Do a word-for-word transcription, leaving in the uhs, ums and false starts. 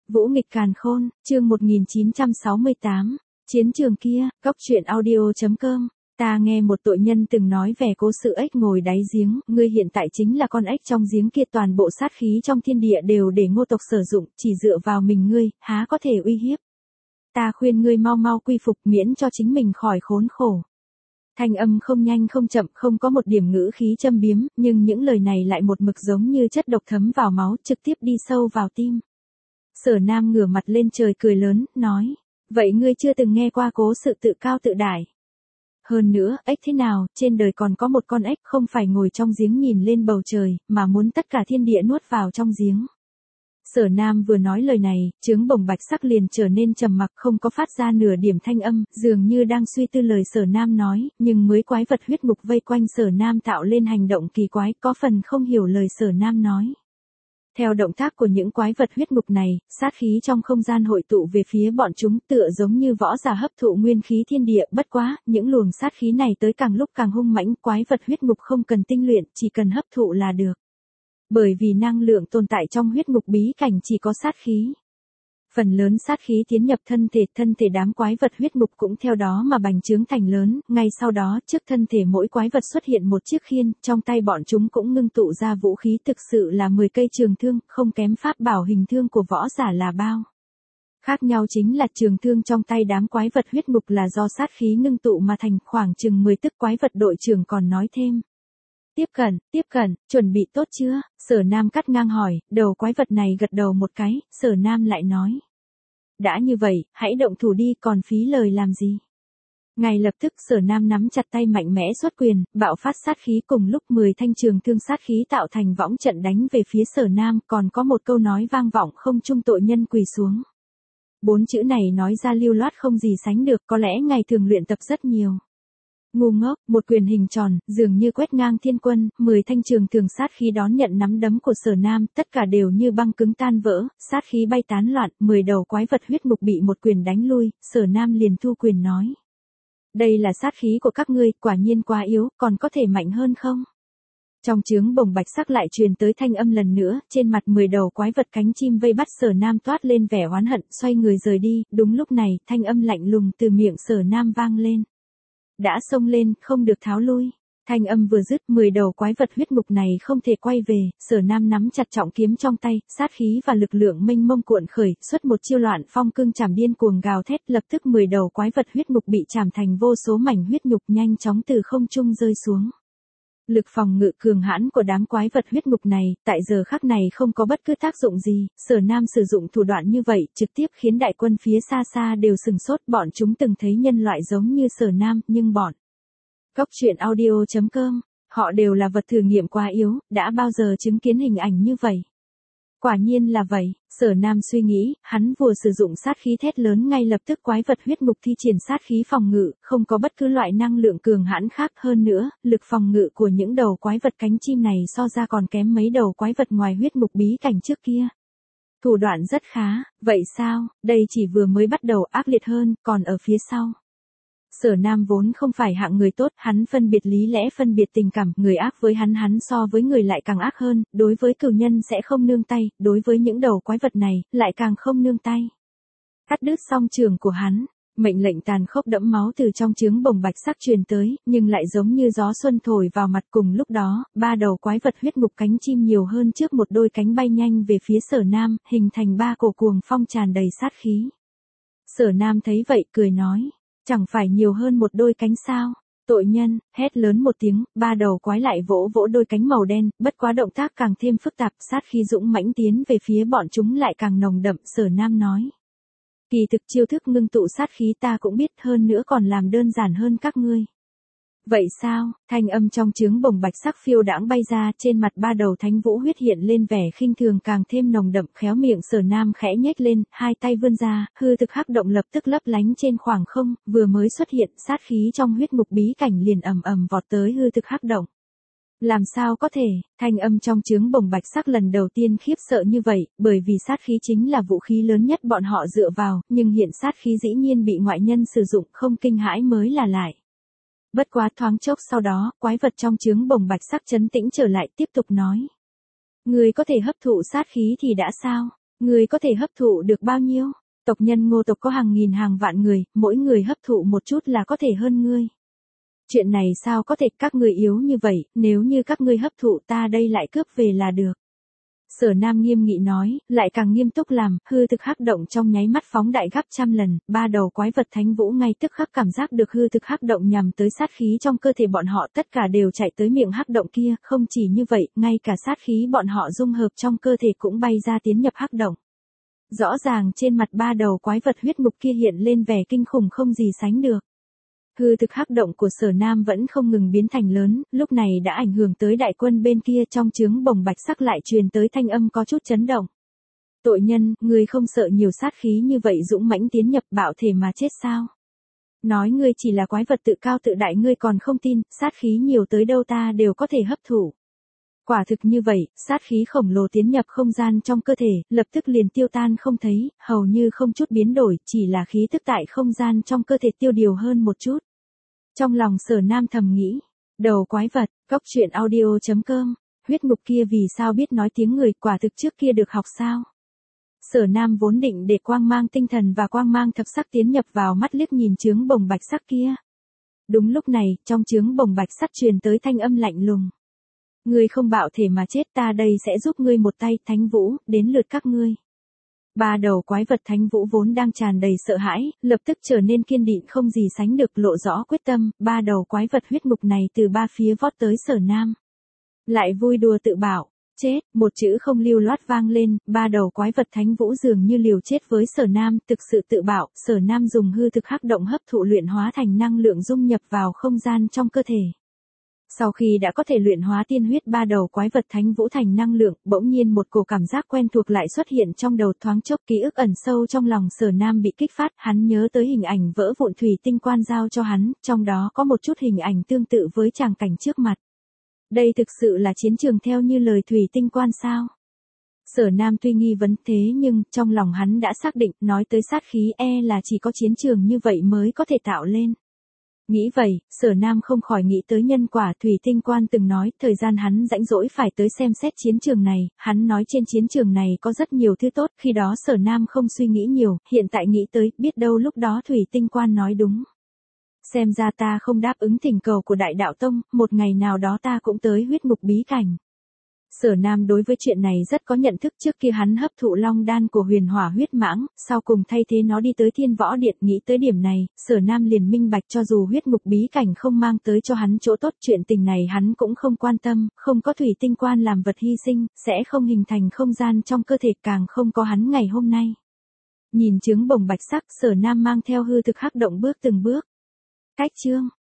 Vũ nghịch càn khôn, chương một nghìn chín trăm sáu mươi tám, chiến trường kia, góc truyện audio.com. Ta nghe một tội nhân từng nói về cố sự ếch ngồi đáy giếng, ngươi hiện tại chính là con ếch trong giếng kia, toàn bộ sát khí trong thiên địa đều để Ngô tộc sử dụng, chỉ dựa vào mình ngươi, há có thể uy hiếp. Ta khuyên ngươi mau mau quy phục, miễn cho chính mình khỏi khốn khổ. Thanh âm không nhanh không chậm, không có một điểm ngữ khí châm biếm, nhưng những lời này lại một mực giống như chất độc thấm vào máu, trực tiếp đi sâu vào tim. Sở Nam ngửa mặt lên trời cười lớn, nói, vậy ngươi chưa từng nghe qua cố sự tự cao tự đại. Hơn nữa, ếch thế nào, trên đời còn có một con ếch không phải ngồi trong giếng nhìn lên bầu trời, mà muốn tất cả thiên địa nuốt vào trong giếng. Sở Nam vừa nói lời này, trướng bồng bạch sắc liền trở nên trầm mặc, không có phát ra nửa điểm thanh âm, dường như đang suy tư lời Sở Nam nói, nhưng mới quái vật huyết ngục vây quanh Sở Nam tạo lên hành động kỳ quái, có phần không hiểu lời Sở Nam nói. Theo động tác của những quái vật huyết ngục này, sát khí trong không gian hội tụ về phía bọn chúng, tựa giống như võ giả hấp thụ nguyên khí thiên địa, bất quá, những luồng sát khí này tới càng lúc càng hung mãnh, quái vật huyết ngục không cần tinh luyện, chỉ cần hấp thụ là được. Bởi vì năng lượng tồn tại trong huyết ngục bí cảnh chỉ có sát khí. Phần lớn sát khí tiến nhập thân thể, thân thể đám quái vật huyết ngục cũng theo đó mà bành trướng thành lớn, ngay sau đó, trước thân thể mỗi quái vật xuất hiện một chiếc khiên, trong tay bọn chúng cũng ngưng tụ ra vũ khí, thực sự là mười cây trường thương, không kém pháp bảo hình thương của võ giả là bao. Khác nhau chính là trường thương trong tay đám quái vật huyết ngục là do sát khí ngưng tụ mà thành, khoảng chừng mười tức quái vật đội trưởng còn nói thêm. Tiếp cận, tiếp cận, chuẩn bị tốt chưa? Sở Nam cắt ngang hỏi, đầu quái vật này gật đầu một cái, Sở Nam lại nói. Đã như vậy, hãy động thủ đi, còn phí lời làm gì? Ngay lập tức Sở Nam nắm chặt tay mạnh mẽ xuất quyền, bạo phát sát khí, cùng lúc mười thanh trường thương sát khí tạo thành võng trận đánh về phía Sở Nam, còn có một câu nói vang vọng không trung, tội nhân quỳ xuống. Bốn chữ này nói ra lưu loát không gì sánh được, có lẽ ngày thường luyện tập rất nhiều. Ngu ngốc, một quyền hình tròn, dường như quét ngang thiên quân, mười thanh trường thường sát khí đón nhận nắm đấm của Sở Nam, tất cả đều như băng cứng tan vỡ, sát khí bay tán loạn, mười đầu quái vật huyết ngục bị một quyền đánh lui, Sở Nam liền thu quyền nói. Đây là sát khí của các ngươi, quả nhiên quá yếu, còn có thể mạnh hơn không? Trong trướng bồng bạch sắc lại truyền tới thanh âm lần nữa, trên mặt mười đầu quái vật cánh chim vây bắt Sở Nam toát lên vẻ oán hận, xoay người rời đi, đúng lúc này, thanh âm lạnh lùng từ miệng Sở Nam vang lên. Đã xông lên, không được tháo lui. Thanh âm vừa dứt, mười đầu quái vật huyết ngục này không thể quay về, Sở Nam nắm chặt trọng kiếm trong tay, sát khí và lực lượng mênh mông cuộn khởi, xuất một chiêu loạn phong cương chảm điên cuồng gào thét, lập tức mười đầu quái vật huyết ngục bị chảm thành vô số mảnh huyết nhục nhanh chóng từ không trung rơi xuống. Lực phòng ngự cường hãn của đám quái vật huyết ngục này, tại giờ khắc này không có bất cứ tác dụng gì, Sở Nam sử dụng thủ đoạn như vậy, trực tiếp khiến đại quân phía xa xa đều sừng sốt, bọn chúng từng thấy nhân loại giống như Sở Nam, nhưng bọn Góc truyện audio.com, họ đều là vật thử nghiệm quá yếu, đã bao giờ chứng kiến hình ảnh như vậy. Quả nhiên là vậy, Sở Nam suy nghĩ, hắn vừa sử dụng sát khí thét lớn, ngay lập tức quái vật huyết ngục thi triển sát khí phòng ngự, không có bất cứ loại năng lượng cường hãn khác, hơn nữa, lực phòng ngự của những đầu quái vật cánh chim này so ra còn kém mấy đầu quái vật ngoài huyết ngục bí cảnh trước kia. Thủ đoạn rất khá, vậy sao, đây chỉ vừa mới bắt đầu, ác liệt hơn, còn ở phía sau. Sở Nam vốn không phải hạng người tốt, hắn phân biệt lý lẽ, phân biệt tình cảm, người ác với hắn hắn so với người lại càng ác hơn, đối với cừu nhân sẽ không nương tay, đối với những đầu quái vật này, lại càng không nương tay. Cắt đứt song trường của hắn, mệnh lệnh tàn khốc đẫm máu từ trong trướng bồng bạch sắc truyền tới, nhưng lại giống như gió xuân thổi vào mặt, cùng lúc đó, ba đầu quái vật huyết ngục cánh chim nhiều hơn trước một đôi cánh bay nhanh về phía Sở Nam, hình thành ba cổ cuồng phong tràn đầy sát khí. Sở Nam thấy vậy, cười nói. Chẳng phải nhiều hơn một đôi cánh sao? Tội nhân, hét lớn một tiếng, ba đầu quái lại vỗ vỗ đôi cánh màu đen, bất quá động tác càng thêm phức tạp, sát khí dũng mãnh tiến về phía bọn chúng lại càng nồng đậm, Sở Nam nói. Kỳ thực chiêu thức ngưng tụ sát khí ta cũng biết, hơn nữa còn làm đơn giản hơn các ngươi. Vậy sao? Thanh âm trong trướng bồng bạch sắc phiêu đãng bay ra, trên mặt ba đầu thánh vũ huyết hiện lên vẻ khinh thường càng thêm nồng đậm, khéo miệng Sở Nam khẽ nhếch lên, hai tay vươn ra, hư thực hắc động lập tức lấp lánh trên khoảng không, vừa mới xuất hiện, sát khí trong huyết ngục bí cảnh liền ầm ầm vọt tới hư thực hắc động. Làm sao có thể, thanh âm trong trướng bồng bạch sắc lần đầu tiên khiếp sợ như vậy, bởi vì sát khí chính là vũ khí lớn nhất bọn họ dựa vào, nhưng hiện sát khí dĩ nhiên bị ngoại nhân sử dụng, không kinh hãi mới là lại. Bất quá thoáng chốc sau đó, quái vật trong trướng bồng bạch sắc trấn tĩnh trở lại, tiếp tục nói. Người có thể hấp thụ sát khí thì đã sao? Ngươi có thể hấp thụ được bao nhiêu? Tộc nhân Ngô tộc có hàng nghìn hàng vạn người, mỗi người hấp thụ một chút là có thể hơn ngươi. Chuyện này sao có thể, các ngươi yếu như vậy, nếu như các ngươi hấp thụ ta đây lại cướp về là được. Sở Nam nghiêm nghị nói, lại càng nghiêm túc làm, hư thực hắc động trong nháy mắt phóng đại gấp trăm lần, ba đầu quái vật thánh vũ ngay tức khắc cảm giác được hư thực hắc động nhằm tới sát khí trong cơ thể bọn họ, tất cả đều chạy tới miệng hắc động kia, không chỉ như vậy, ngay cả sát khí bọn họ dung hợp trong cơ thể cũng bay ra tiến nhập hắc động. Rõ ràng trên mặt ba đầu quái vật huyết ngục kia hiện lên vẻ kinh khủng không gì sánh được. Hư thực hắc động của Sở Nam vẫn không ngừng biến thành lớn, lúc này đã ảnh hưởng tới đại quân bên kia, trong trướng bồng bạch sắc lại truyền tới thanh âm có chút chấn động. Tội nhân, ngươi không sợ nhiều sát khí như vậy dũng mãnh tiến nhập bạo thể mà chết sao? Nói ngươi chỉ là quái vật tự cao tự đại ngươi còn không tin, sát khí nhiều tới đâu ta đều có thể hấp thụ. Quả thực như vậy, sát khí khổng lồ tiến nhập không gian trong cơ thể, lập tức liền tiêu tan không thấy, hầu như không chút biến đổi, chỉ là khí tức tại không gian trong cơ thể tiêu điều hơn một chút. Trong lòng Sở Nam thầm nghĩ, đầu quái vật, góc truyện audio chấm com, huyết ngục kia vì sao biết nói tiếng người, quả thực trước kia được học sao? Sở Nam vốn định để quang mang tinh thần và quang mang thập sắc tiến nhập vào mắt liếc nhìn chướng bồng bạch sắc kia. Đúng lúc này, trong chướng bồng bạch sắt truyền tới thanh âm lạnh lùng. Ngươi không bạo thể mà chết, ta đây sẽ giúp ngươi một tay, Thánh Vũ, đến lượt các ngươi. Ba đầu quái vật Thánh Vũ vốn đang tràn đầy sợ hãi, lập tức trở nên kiên định không gì sánh được, lộ rõ quyết tâm, ba đầu quái vật huyết ngục này từ ba phía vót tới Sở Nam. Lại vui đùa tự bảo, chết, một chữ không lưu loát vang lên, ba đầu quái vật Thánh Vũ dường như liều chết với Sở Nam, thực sự tự bảo, Sở Nam dùng hư thực hắc động hấp thụ luyện hóa thành năng lượng dung nhập vào không gian trong cơ thể. Sau khi đã có thể luyện hóa tiên huyết ba đầu quái vật Thánh Vũ thành năng lượng, bỗng nhiên một cổ cảm giác quen thuộc lại xuất hiện trong đầu, thoáng chốc ký ức ẩn sâu trong lòng Sở Nam bị kích phát, hắn nhớ tới hình ảnh vỡ vụn thủy tinh quan giao cho hắn, trong đó có một chút hình ảnh tương tự với tràng cảnh trước mặt. Đây thực sự là chiến trường theo như lời thủy tinh quan sao? Sở Nam tuy nghi vấn thế nhưng trong lòng hắn đã xác định, nói tới sát khí e là chỉ có chiến trường như vậy mới có thể tạo lên. Nghĩ vậy, Sở Nam không khỏi nghĩ tới nhân quả thủy tinh quan từng nói, thời gian hắn rãnh rỗi phải tới xem xét chiến trường này, hắn nói trên chiến trường này có rất nhiều thứ tốt, khi đó Sở Nam không suy nghĩ nhiều, hiện tại nghĩ tới, biết đâu lúc đó thủy tinh quan nói đúng. Xem ra ta không đáp ứng thỉnh cầu của Đại Đạo Tông, một ngày nào đó ta cũng tới huyết ngục bí cảnh. Sở Nam đối với chuyện này rất có nhận thức, trước kia hắn hấp thụ long đan của huyền hỏa huyết mãng, sau cùng thay thế nó đi tới thiên võ điện, nghĩ tới điểm này, Sở Nam liền minh bạch cho dù huyết ngục bí cảnh không mang tới cho hắn chỗ tốt, chuyện tình này hắn cũng không quan tâm, không có thủy tinh quan làm vật hy sinh, sẽ không hình thành không gian trong cơ thể, càng không có hắn ngày hôm nay. Nhìn trứng bồng bạch sắc, Sở Nam mang theo hư thực hắc động bước từng bước. Cách chương